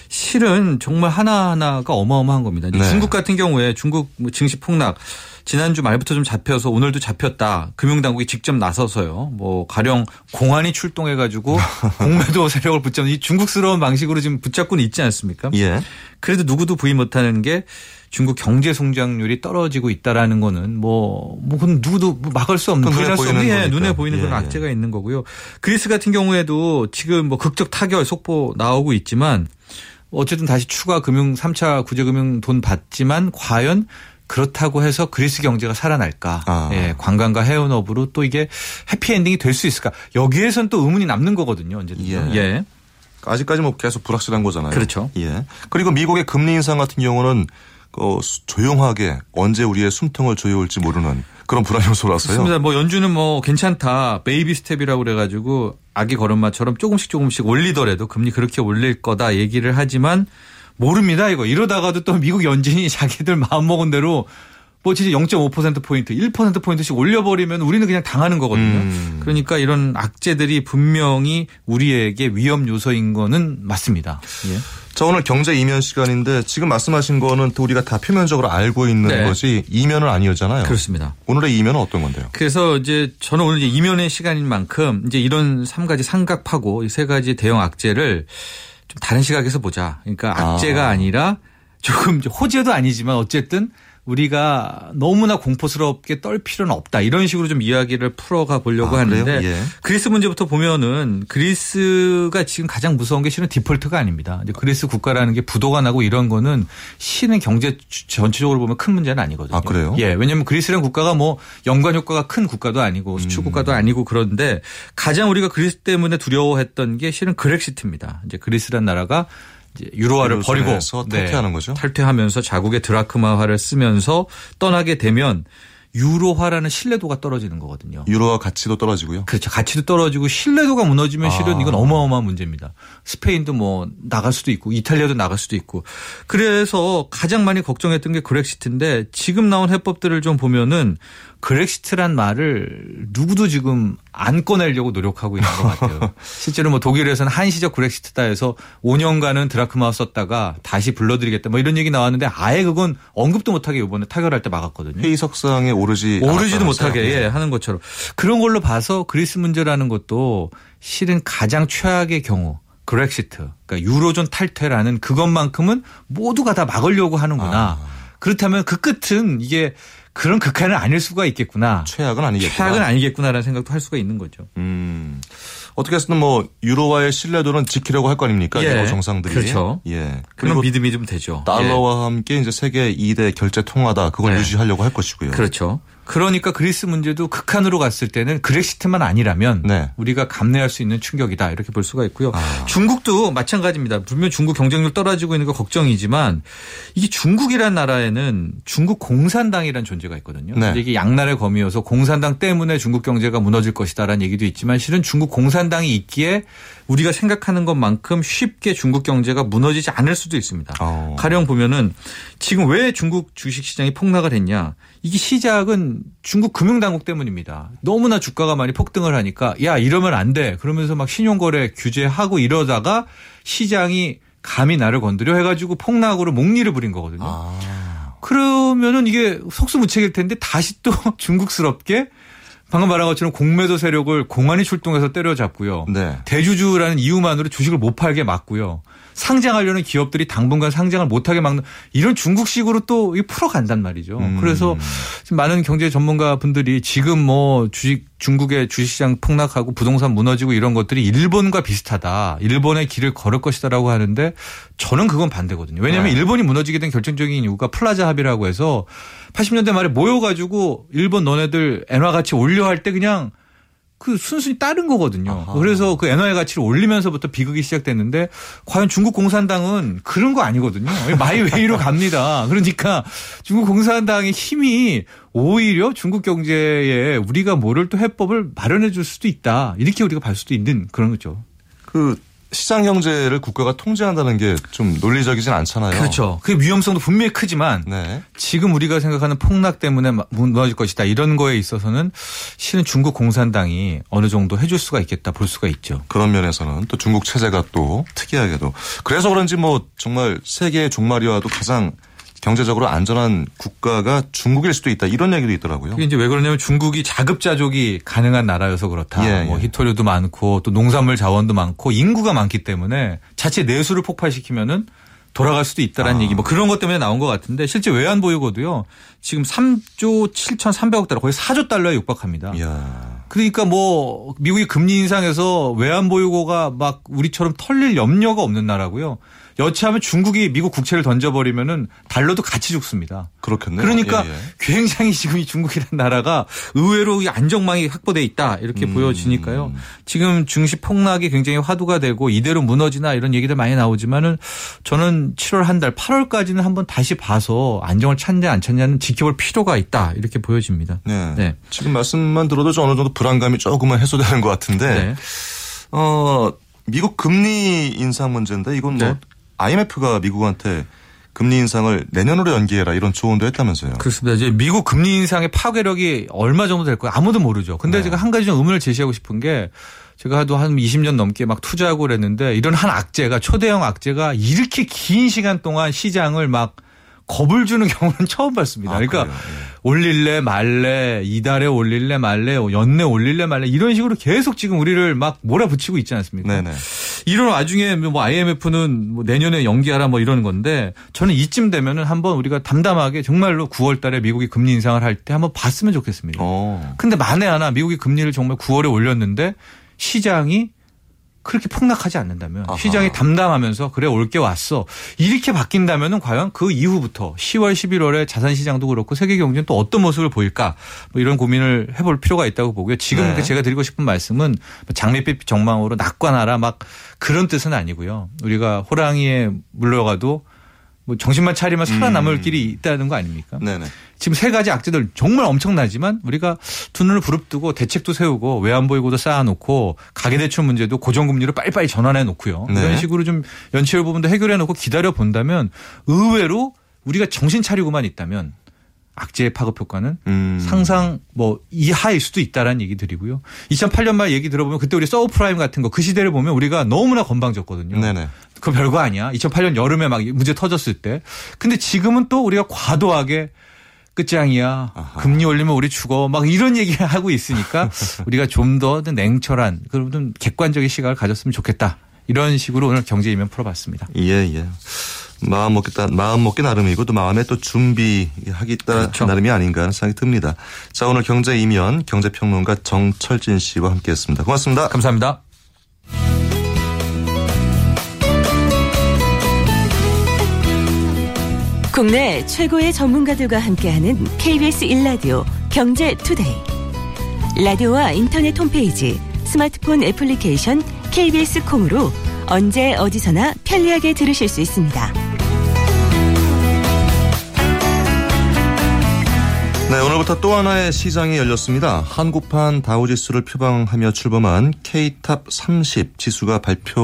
실은 정말 하나하나가 어마어마한 겁니다. 네. 중국 같은 경우에 중국 증시 폭락 지난주 말부터 좀 잡혀서 오늘도 잡혔다. 금융당국이 직접 나서서요. 뭐 가령 공안이 출동해가지고 공매도 세력을 붙잡는 이 중국스러운 방식으로 지금 붙잡고는 있지 않습니까? 예. 그래도 누구도 부인 못하는 게 중국 경제 성장률이 떨어지고 있다라는 거는 뭐, 뭐, 그건 누구도 막을 수 없는, 눈에 보이는, 예, 눈에 보이는 그런 예, 악재가 예. 있는 거고요. 그리스 같은 경우에도 지금 뭐 극적 타결 속보 나오고 있지만 어쨌든 다시 추가 금융 삼 차 구제금융 돈 받지만 과연 그렇다고 해서 그리스 경제가 살아날까? 아. 예, 관광과 해운업으로 또 이게 해피엔딩이 될 수 있을까? 여기에선 또 의문이 남는 거거든요. 언제든. 예. 예. 아직까지 뭐 계속 불확실한 거잖아요. 그렇죠. 예. 그리고 미국의 금리 인상 같은 경우는 어, 조용하게 언제 우리의 숨통을 조여올지 모르는 그런 불안 요소라서요. 그렇습니다. 뭐 연준은 뭐 괜찮다. 베이비 스텝이라고 그래가지고 아기 걸음마처럼 조금씩 조금씩 올리더라도 금리 그렇게 올릴 거다 얘기를 하지만 모릅니다. 이거 이러다가도 또 미국 연준이 자기들 마음먹은 대로 뭐 진짜 영 점 오 퍼센트 포인트, 일 퍼센트 포인트씩 올려버리면 우리는 그냥 당하는 거거든요. 음. 그러니까 이런 악재들이 분명히 우리에게 위험 요소인 거는 맞습니다. 예. 자, 오늘 경제 이면 시간인데 지금 말씀하신 거는 또 우리가 다 표면적으로 알고 있는 네. 거지 이면은 아니었잖아요. 그렇습니다. 오늘의 이면은 어떤 건데요? 그래서 이제 저는 오늘 이제 이면의 시간인 만큼 이제 이런 삼 가지 삼각파고 이 세 가지 대형 악재를 좀 다른 시각에서 보자. 그러니까 악재가 아. 아니라 조금 호재도 아니지만 어쨌든 우리가 너무나 공포스럽게 떨 필요는 없다. 이런 식으로 좀 이야기를 풀어가 보려고 아, 하는데 예. 그리스 문제부터 보면은 그리스가 지금 가장 무서운 게 실은 디폴트가 아닙니다. 이제 그리스 국가라는 게 부도가 나고 이런 거는 실은 경제 전체적으로 보면 큰 문제는 아니거든요. 아, 그래요? 예. 왜냐하면 그리스라는 국가가 뭐 연관 효과가 큰 국가도 아니고 수출 국가도 음. 아니고 그런데 가장 우리가 그리스 때문에 두려워했던 게 실은 그렉시트입니다. 이제 그리스라는 나라가 이제 유로화를 버리고 탈퇴하는 네, 거죠. 탈퇴하면서 자국의 드라크마화를 쓰면서 떠나게 되면 유로화라는 신뢰도가 떨어지는 거거든요. 유로화 가치도 떨어지고요. 그렇죠. 가치도 떨어지고 신뢰도가 무너지면 실은 아. 이건 어마어마한 문제입니다. 스페인도 뭐 나갈 수도 있고 이탈리아도 나갈 수도 있고. 그래서 가장 많이 걱정했던 게 그렉시트인데 지금 나온 해법들을 좀 보면은 그렉시트란 말을 누구도 지금 안 꺼내려고 노력하고 있는 것 같아요. 실제로 뭐 독일에서는 한시적 그렉시트다 해서 오 년간은 드라크마 썼다가 다시 불러드리겠다 뭐 이런 얘기 나왔는데 아예 그건 언급도 못하게 이번에 타결할 때 막았거든요. 회의석상에 오르지 오르지도 못하게 예, 하는 것처럼. 그런 걸로 봐서 그리스 문제라는 것도 실은 가장 최악의 경우 그렉시트 그러니까 유로존 탈퇴라는 그것만큼은 모두가 다 막으려고 하는구나. 아. 그렇다면 그 끝은 이게 그런 극한은 아닐 수가 있겠구나. 최악은 아니겠구나. 최악은 아니겠구나라는 생각도 할 수가 있는 거죠. 음. 어떻게 해서든 뭐 유로화의 신뢰도는 지키려고 할 거 아닙니까? 예. 유로 정상들이. 그렇죠. 예. 그런 믿음이 좀 되죠. 달러와 예. 함께 이제 세계 이 대 결제 통화다. 그걸 네. 유지하려고 할 것이고요. 그렇죠. 그러니까 그리스 문제도 극한으로 갔을 때는 그렉시트만 아니라면 네. 우리가 감내할 수 있는 충격이다 이렇게 볼 수가 있고요. 아. 중국도 마찬가지입니다. 분명 중국 경쟁률 떨어지고 있는 거 걱정이지만 이게 중국이라는 나라에는 중국 공산당이라는 존재가 있거든요. 네. 이게 양날의 검이어서 공산당 때문에 중국 경제가 무너질 것이다라는 얘기도 있지만 실은 중국 공산당이 있기에 우리가 생각하는 것만큼 쉽게 중국 경제가 무너지지 않을 수도 있습니다. 어. 가령 보면은 지금 왜 중국 주식시장이 폭락을 했냐. 이게 시작은 중국 금융당국 때문입니다. 너무나 주가가 많이 폭등을 하니까 야 이러면 안 돼. 그러면서 막 신용거래 규제하고 이러다가 시장이 감히 나를 건드려 해가지고 폭락으로 목리를 부린 거거든요. 아. 그러면은 이게 속수무책일 텐데 다시 또 중국스럽게 방금 말한 것처럼 공매도 세력을 공안이 출동해서 때려잡고요. 네. 대주주라는 이유만으로 주식을 못 팔게 막고요. 상장하려는 기업들이 당분간 상장을 못하게 막는 이런 중국식으로 또 풀어간단 말이죠. 음. 그래서 많은 경제 전문가 분들이 지금 뭐 주식 중국의 주식시장 폭락하고 부동산 무너지고 이런 것들이 일본과 비슷하다. 일본의 길을 걸을 것이다라고 하는데 저는 그건 반대거든요. 왜냐하면 네. 일본이 무너지게 된 결정적인 이유가 플라자 합의라고 해서 팔십 년대 말에 모여가지고 일본 너네들 엔화 가치 올려 할 때 그냥 그 순순히 따른 거거든요. 아하. 그래서 그 엔화의 가치를 올리면서부터 비극이 시작됐는데 과연 중국 공산당은 그런 거 아니거든요. 마이웨이로 갑니다. 그러니까 중국 공산당의 힘이 오히려 중국 경제에 우리가 모를 또 해법을 마련해 줄 수도 있다. 이렇게 우리가 볼 수도 있는 그런 거죠. 그 시장 경제를 국가가 통제한다는 게 좀 논리적이진 않잖아요. 그렇죠. 그 위험성도 분명히 크지만 네. 지금 우리가 생각하는 폭락 때문에 무너질 것이다. 이런 거에 있어서는 실은 중국 공산당이 어느 정도 해줄 수가 있겠다 볼 수가 있죠. 그런 면에서는 또 중국 체제가 또 특이하게도. 그래서 그런지 뭐 정말 세계 종말이와도 가장 경제적으로 안전한 국가가 중국일 수도 있다. 이런 얘기도 있더라고요. 이게 이제 왜 그러냐면 중국이 자급자족이 가능한 나라여서 그렇다. 예, 뭐 예. 희토류도 많고 또 농산물 자원도 많고 인구가 많기 때문에 자체 내수를 폭발시키면은 돌아갈 수도 있다라는 아. 얘기 뭐 그런 것 때문에 나온 것 같은데 실제 외환 보유고도요. 지금 삼조 칠천삼백억 달러 거의 사조 달러에 육박합니다. 이야. 그러니까 뭐 미국이 금리 인상해서 외환 보유고가 막 우리처럼 털릴 염려가 없는 나라고요. 여차하면 중국이 미국 국채를 던져버리면은 달러도 같이 죽습니다. 그렇겠네요. 그러니까 예, 예. 굉장히 지금 이 중국이라는 나라가 의외로 안정망이 확보돼 있다 이렇게 음. 보여지니까요. 지금 증시 폭락이 굉장히 화두가 되고 이대로 무너지나 이런 얘기들 많이 나오지만은 저는 칠월 한 달, 팔월까지는 한번 다시 봐서 안정을 찾냐 안 찾냐는 지켜볼 필요가 있다 이렇게 보여집니다. 네. 네. 지금 말씀만 들어도 어느 정도 불안감이 조금은 해소되는 것 같은데, 네. 어 미국 금리 인상 문제인데 이건 뭐. 네. 아이엠에프가 미국한테 금리 인상을 내년으로 연기해라 이런 조언도 했다면서요. 그렇습니다. 이제 미국 금리 인상의 파괴력이 얼마 정도 될 거예요. 아무도 모르죠. 근데 네. 제가 한 가지 좀 의문을 제시하고 싶은 게 제가 하도 한 이십 년 넘게 막 투자하고 그랬는데 이런 한 악재가 초대형 악재가 이렇게 긴 시간 동안 시장을 막 겁을 주는 경우는 처음 봤습니다. 그러니까 아, 네. 올릴래 말래 이달에 올릴래 말래 연내 올릴래 말래 이런 식으로 계속 지금 우리를 막 몰아붙이고 있지 않습니까? 네네. 이런 와중에 뭐 아이엠에프는 뭐 내년에 연기하라 뭐 이러는 건데 저는 이쯤 되면은 한번 우리가 담담하게 정말로 구월 달에 미국이 금리 인상을 할 때 한번 봤으면 좋겠습니다. 오. 근데 만에 하나 미국이 금리를 정말 구월에 올렸는데 시장이 그렇게 폭락하지 않는다면 아하. 시장이 담담하면서 그래 올 게 왔어. 이렇게 바뀐다면 과연 그 이후부터 시월, 십일월에 자산시장도 그렇고 세계 경제는 또 어떤 모습을 보일까 뭐 이런 고민을 해볼 필요가 있다고 보고요. 지금 네. 제가 드리고 싶은 말씀은 장밋빛 전망으로 낙관하라 막 그런 뜻은 아니고요. 우리가 호랑이에 물려가도 뭐 정신만 차리면 살아남을 음. 길이 있다는 거 아닙니까? 네네. 지금 세 가지 악재들 정말 엄청나지만 우리가 두 눈을 부릅뜨고 대책도 세우고 외환보유고도 쌓아놓고 가계대출 문제도 고정금리로 빨리빨리 전환해 놓고요. 네. 이런 식으로 좀 연체율 부분도 해결해 놓고 기다려 본다면 의외로 우리가 정신 차리고만 있다면 악재의 파급 효과는 음. 상상 뭐 이하일 수도 있다라는 얘기 드리고요. 이천팔 년 말 얘기 들어보면 그때 우리 서브프라임 같은 거 그 시대를 보면 우리가 너무나 건방졌거든요. 네네. 그거 별거 아니야. 이천팔 년 여름에 막 문제 터졌을 때. 근데 지금은 또 우리가 과도하게 끝장이야. 아하. 금리 올리면 우리 죽어. 막 이런 얘기를 하고 있으니까 우리가 좀 더 냉철한 그런 객관적인 시각을 가졌으면 좋겠다. 이런 식으로 오늘 경제이면 풀어봤습니다. 예, 예. 마음 먹기, 따, 마음 먹기 나름이고 또 마음에 또 준비하기 따라 그렇죠. 나름이 아닌가 하는 생각이 듭니다. 자, 오늘 경제이면 경제평론가 정철진 씨와 함께했습니다. 고맙습니다. 감사합니다. 국내 최고의 전문가들과 함께하는 케이비에스 일 라디오 경제투데이. 라디오와 인터넷 홈페이지, 스마트폰 애플리케이션 케이비에스 콩으로 언제 어디서나 편리하게 들으실 수 있습니다. 네, 오늘부터 또 하나의 시장이 열렸습니다. 한국판 다우지수를 표방하며 출범한 케이탑 삼십 지수가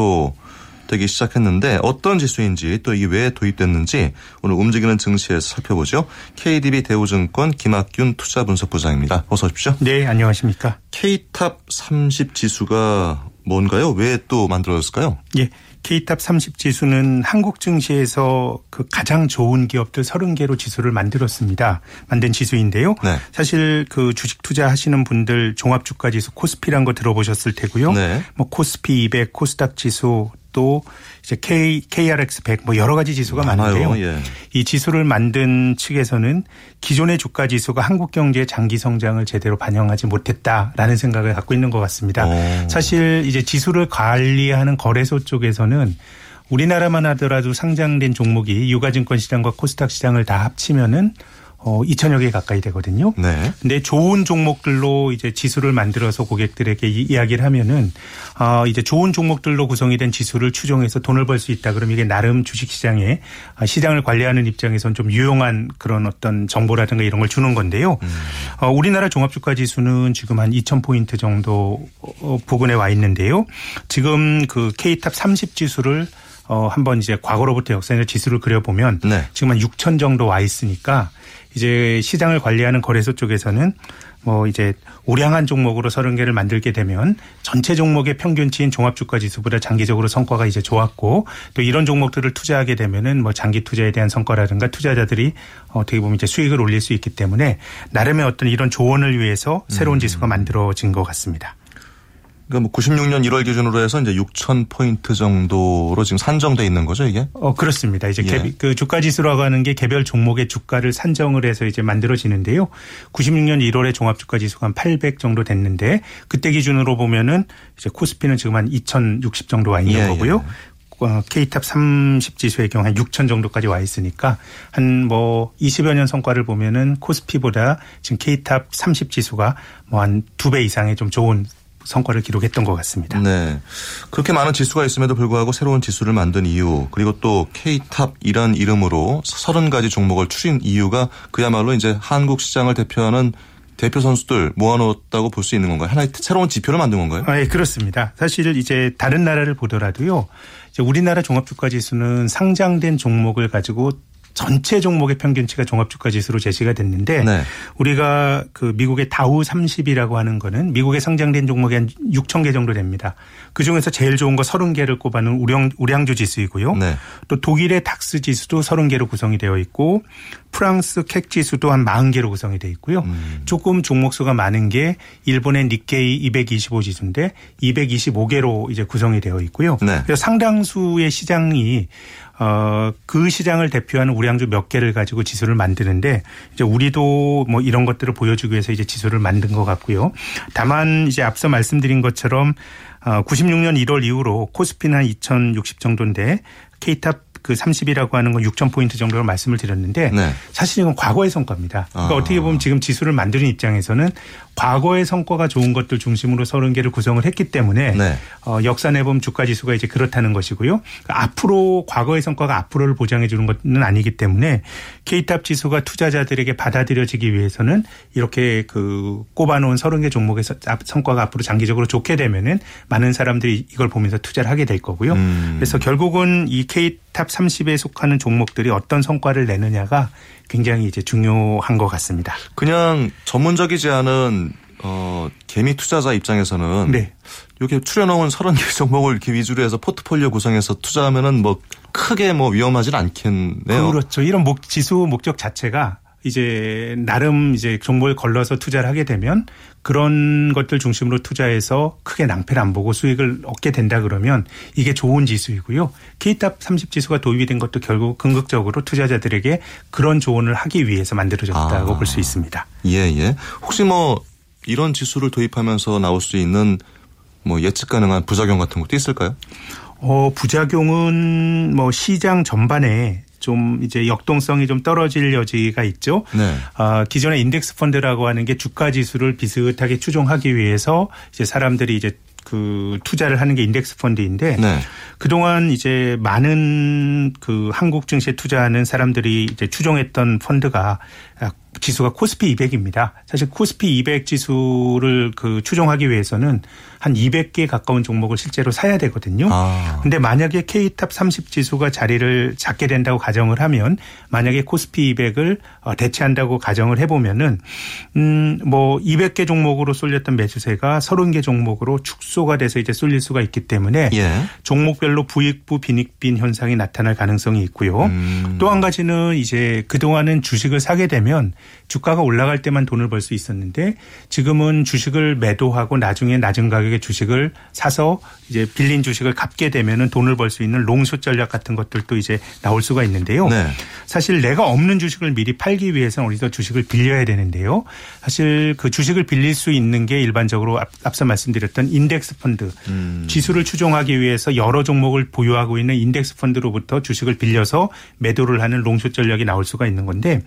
발표되기 시작했는데 어떤 지수인지 또 이게 왜 도입됐는지 오늘 움직이는 증시에서 살펴보죠. 케이디비 대우증권 김학균 투자분석부장입니다. 어서 오십시오. 네, 안녕하십니까. 케이탑 삼십 지수가 뭔가요? 왜 또 만들어졌을까요? 예. 케이탑 삼십 지수는 한국 증시에서 그 가장 좋은 기업들 서른 개로 지수를 만들었습니다. 만든 지수인데요. 네. 사실 그 주식 투자하시는 분들 종합주가 지수 코스피란 거 들어보셨을 테고요. 네. 뭐 코스피 이백, 코스닥 지수 또 이제 K, 케이알엑스 백 뭐 여러 가지 지수가 많아요. 많은데요. 예. 이 지수를 만든 측에서는 기존의 주가 지수가 한국 경제의 장기 성장을 제대로 반영하지 못했다라는 생각을 갖고 있는 것 같습니다. 오. 사실 이제 지수를 관리하는 거래소 쪽에서는 우리나라만 하더라도 상장된 종목이 유가증권 시장과 코스닥 시장을 다 합치면은 어, 이천여 개 가까이 되거든요. 네. 근데 좋은 종목들로 이제 지수를 만들어서 고객들에게 이, 이야기를 하면은 어, 이제 좋은 종목들로 구성이 된 지수를 추종해서 돈을 벌 수 있다. 그럼 이게 나름 주식시장에 시장을 관리하는 입장에서는 좀 유용한 그런 어떤 정보라든가 이런 걸 주는 건데요. 음. 어, 우리나라 종합주가 지수는 지금 한 이천 포인트 정도 어, 부근에 와 있는데요. 지금 그 케이탑 삼십 지수를 어, 한번 이제 과거로부터 역사의 지수를 그려보면 네. 지금 한 육천 정도 와 있으니까 이제 시장을 관리하는 거래소 쪽에서는 뭐 이제 우량한 종목으로 서른 개를 만들게 되면 전체 종목의 평균치인 종합주가 지수보다 장기적으로 성과가 이제 좋았고 또 이런 종목들을 투자하게 되면은 뭐 장기 투자에 대한 성과라든가 투자자들이 어떻게 보면 이제 수익을 올릴 수 있기 때문에 나름의 어떤 이런 조언을 위해서 새로운 지수가 만들어진 것 같습니다. 그러니까 뭐 구십육 년 일월 기준으로 해서 이제 육천 포인트 정도로 지금 산정돼 있는 거죠, 이게? 어, 그렇습니다. 이제 예. 그 주가 지수라고 하는 게 개별 종목의 주가를 산정을 해서 이제 만들어지는데요. 구십육 년 일월에 종합 주가 지수가 한 팔백 정도 됐는데 그때 기준으로 보면은 이제 코스피는 지금 한 이천육십 정도 와 있는 예, 거고요. 예. 케이탑 삼십 지수의 경우 한 육천 정도까지 와 있으니까 한 뭐 이십여 년 성과를 보면은 코스피보다 지금 케이탑 삼십 지수가 뭐 한 두 배 이상의 좀 좋은 성과를 기록했던 것 같습니다. 네. 그렇게 많은 지수가 있음에도 불구하고 새로운 지수를 만든 이유 그리고 또 K탑이란 이름으로 서른 가지 종목을 추린 이유가 그야말로 이제 한국 시장을 대표하는 대표 선수들 모아놓았다고 볼 수 있는 건가요? 하나의 새로운 지표를 만든 건가요? 아, 예, 그렇습니다. 사실 이제 다른 나라를 보더라도요. 이제 우리나라 종합주가지수는 상장된 종목을 가지고 전체 종목의 평균치가 종합주가지수로 제시가 됐는데 네. 우리가 그 미국의 다우 삼십이라고 하는 거는 미국에 상장된 종목이 한 육천 개 정도 됩니다. 그중에서 제일 좋은 거 서른 개를 꼽아놓은 우량, 우량주 지수이고요. 네. 또 독일의 닥스 지수도 서른 개로 구성이 되어 있고 프랑스 캑 지수도 한 사십 개로 구성이 되어 있고요. 음. 조금 종목 수가 많은 게 일본의 니케이 이백이십오 지수인데 이백이십오 개로 이제 구성이 되어 있고요. 네. 그래서 상당수의 시장이 어, 그 시장을 대표하는 우량주 몇 개를 가지고 지수를 만드는데 이제 우리도 뭐 이런 것들을 보여주기 위해서 이제 지수를 만든 것 같고요. 다만 이제 앞서 말씀드린 것처럼 어, 구십육 년 일월 이후로 코스피는 한 이천육십 정도인데 K탑 그 삼십이라고 하는 건 육천 포인트 정도로 말씀을 드렸는데 네. 사실 이건 과거의 성과입니다. 그러니까 아. 어떻게 보면 지금 지수를 만드는 입장에서는 과거의 성과가 좋은 것들 중심으로 서른 개를 구성을 했기 때문에 네. 어, 역사 내보면 주가 지수가 이제 그렇다는 것이고요. 그러니까 앞으로 과거의 성과가 앞으로를 보장해 주는 것은 아니기 때문에 K탑 지수가 투자자들에게 받아들여지기 위해서는 이렇게 그 꼽아놓은 서른 개 종목에서 성과가 앞으로 장기적으로 좋게 되면은 많은 사람들이 이걸 보면서 투자를 하게 될 거고요. 음. 그래서 결국은 이 K탑 삼십에 속하는 종목들이 어떤 성과를 내느냐가 굉장히 이제 중요한 것 같습니다. 그냥 전문적이지 않은 어, 개미 투자자 입장에서는 네. 이렇게 추려놓은 서른 개 종목을 이렇게 위주로 해서 포트폴리오 구성해서 투자하면은 뭐 크게 뭐 위험하진 않겠네요. 그렇죠. 이런 목, 지수 목적 자체가 이제 나름 이제 종목을 걸러서 투자를 하게 되면 그런 것들 중심으로 투자해서 크게 낭패를 안 보고 수익을 얻게 된다 그러면 이게 좋은 지수이고요. K탑 삼십 지수가 도입이 된 것도 결국 궁극적으로 투자자들에게 그런 조언을 하기 위해서 만들어졌다고 아. 볼 수 있습니다. 예, 예. 혹시 뭐 이런 지수를 도입하면서 나올 수 있는 뭐 예측 가능한 부작용 같은 것도 있을까요? 어, 부작용은 뭐 시장 전반에 좀 이제 역동성이 좀 떨어질 여지가 있죠. 네. 어, 기존의 인덱스 펀드라고 하는 게 주가 지수를 비슷하게 추종하기 위해서 이제 사람들이 이제 그 투자를 하는 게 인덱스 펀드인데 네. 그동안 이제 많은 그 한국 증시에 투자하는 사람들이 이제 추종했던 펀드가 지수가 코스피 이백입니다. 사실 코스피 이백 지수를 그 추종하기 위해서는 한 이백 개 가까운 종목을 실제로 사야 되거든요. 아. 근데 만약에 K탑 삼십 지수가 자리를 잡게 된다고 가정을 하면 만약에 코스피 이백을 대체한다고 가정을 해보면은 음, 뭐 이백 개 종목으로 쏠렸던 매수세가 서른 개 종목으로 축소가 돼서 이제 쏠릴 수가 있기 때문에 예. 종목별로 부익부 빈익빈 현상이 나타날 가능성이 있고요. 음. 또 한 가지는 이제 그동안은 주식을 사게 되면 주가가 올라갈 때만 돈을 벌 수 있었는데 지금은 주식을 매도하고 나중에 낮은 가격에 주식을 사서 이제 빌린 주식을 갚게 되면은 돈을 벌 수 있는 롱숏 전략 같은 것들도 이제 나올 수가 있는데요. 네. 사실 내가 없는 주식을 미리 팔기 위해서는 어디서 주식을 빌려야 되는데요. 사실 그 주식을 빌릴 수 있는 게 일반적으로 앞서 말씀드렸던 인덱스 펀드 음. 지수를 추종하기 위해서 여러 종목을 보유하고 있는 인덱스 펀드로부터 주식을 빌려서 매도를 하는 롱숏 전략이 나올 수가 있는 건데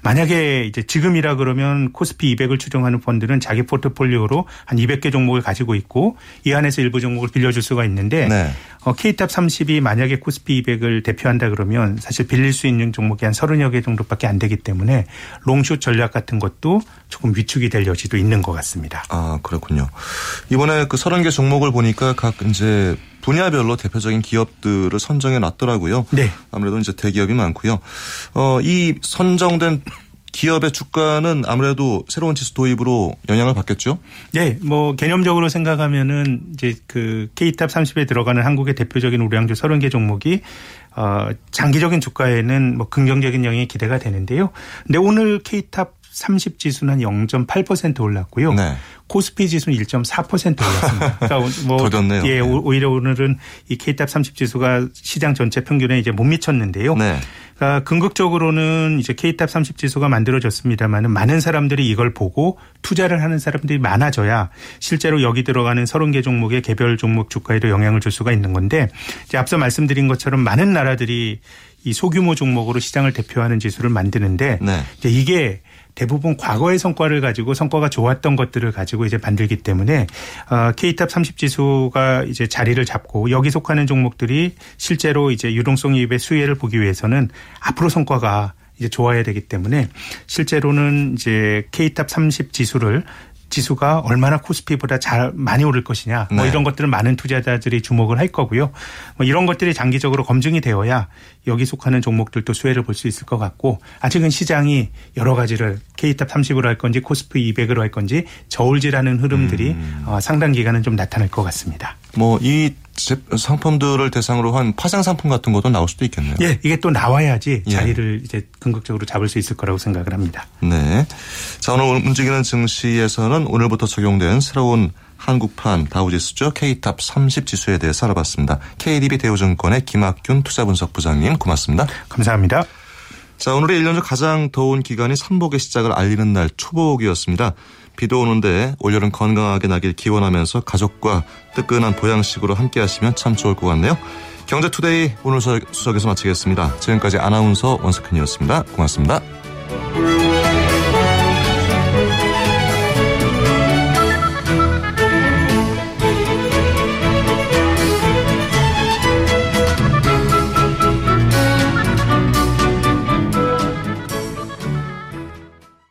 만약에 이제 지금이라 그러면 코스피 이백을 추종하는 펀드는 자기 포트폴리오로 한 이백 개 종목을 가지고 있고 이 안에서 일부 종목을 빌려줄 수가 있는데 네. 어, K탑 삼십이 만약에 코스피 이백을 대표한다 그러면 사실 빌릴 수 있는 종목이 한 서른여 개 정도밖에 안 되기 때문에 롱숏 전략 같은 것도 조금 위축이 될 여지도 있는 것 같습니다. 아, 그렇군요. 이번에 그 서른 개 종목을 보니까 각 이제 분야별로 대표적인 기업들을 선정해 놨더라고요. 네. 아무래도 이제 대기업이 많고요. 어, 이 선정된 기업의 주가는 아무래도 새로운 지수 도입으로 영향을 받겠죠? 네, 뭐 개념적으로 생각하면은 이제 그 K탑 삼십에 들어가는 한국의 대표적인 우량주 서른 개 종목이 어 장기적인 주가에는 뭐 긍정적인 영향이 기대가 되는데요. 근데 오늘 K탑 삼십 지수는 한 영 점 팔 퍼센트 올랐고요. 네. 코스피 지수는 일 점 사 퍼센트 올랐습니다. 그러니까 뭐 더 좋네요. 예, 오히려 오늘은 이 K탑 삼십 지수가 시장 전체 평균에 이제 못 미쳤는데요. 네. 그러니까 궁극적으로는 이제 K탑 삼십 지수가 만들어졌습니다만은 많은 사람들이 이걸 보고 투자를 하는 사람들이 많아져야 실제로 여기 들어가는 서른 개 종목의 개별 종목 주가에도 영향을 줄 수가 있는 건데 이제 앞서 말씀드린 것처럼 많은 나라들이 이 소규모 종목으로 시장을 대표하는 지수를 만드는데 네. 이제 이게 대부분 과거의 성과를 가지고 성과가 좋았던 것들을 가지고 이제 만들기 때문에 K탑 삼십 지수가 이제 자리를 잡고 여기 속하는 종목들이 실제로 이제 유동성 이입의 수혜를 보기 위해서는 앞으로 성과가 이제 좋아야 되기 때문에 실제로는 이제 K탑 삼십 지수를 지수가 얼마나 코스피보다 잘 많이 오를 것이냐 뭐 네. 이런 것들은 많은 투자자들이 주목을 할 거고요. 뭐 이런 것들이 장기적으로 검증이 되어야 여기 속하는 종목들도 수혜를 볼 수 있을 것 같고 아직은 시장이 여러 가지를 K탑 삼십으로 할 건지 코스피 이백으로 할 건지 저울질하는 흐름들이 음. 상당 기간은 좀 나타날 것 같습니다. 뭐 이 상품들을 대상으로 한 파생 상품 같은 것도 나올 수도 있겠네요. 예, 이게 또 나와야지 자리를 예. 이제 궁극적으로 잡을 수 있을 거라고 생각을 합니다. 네. 자, 오늘 움직이는 증시에서는 오늘부터 적용된 새로운 한국판 다우지수죠. K탑 삼십 지수에 대해서 알아봤습니다. 케이디비 대우증권의 김학균 투자분석부장님 고맙습니다. 감사합니다. 자, 오늘의 일 년 중 가장 더운 기간이 삼복의 시작을 알리는 날 초복이었습니다. 비도 오는데 올여름 건강하게 나길 기원하면서 가족과 뜨끈한 보양식으로 함께 하시면 참 좋을 것 같네요. 경제투데이 오늘 수석에서 마치겠습니다. 지금까지 아나운서 원석현이었습니다. 고맙습니다.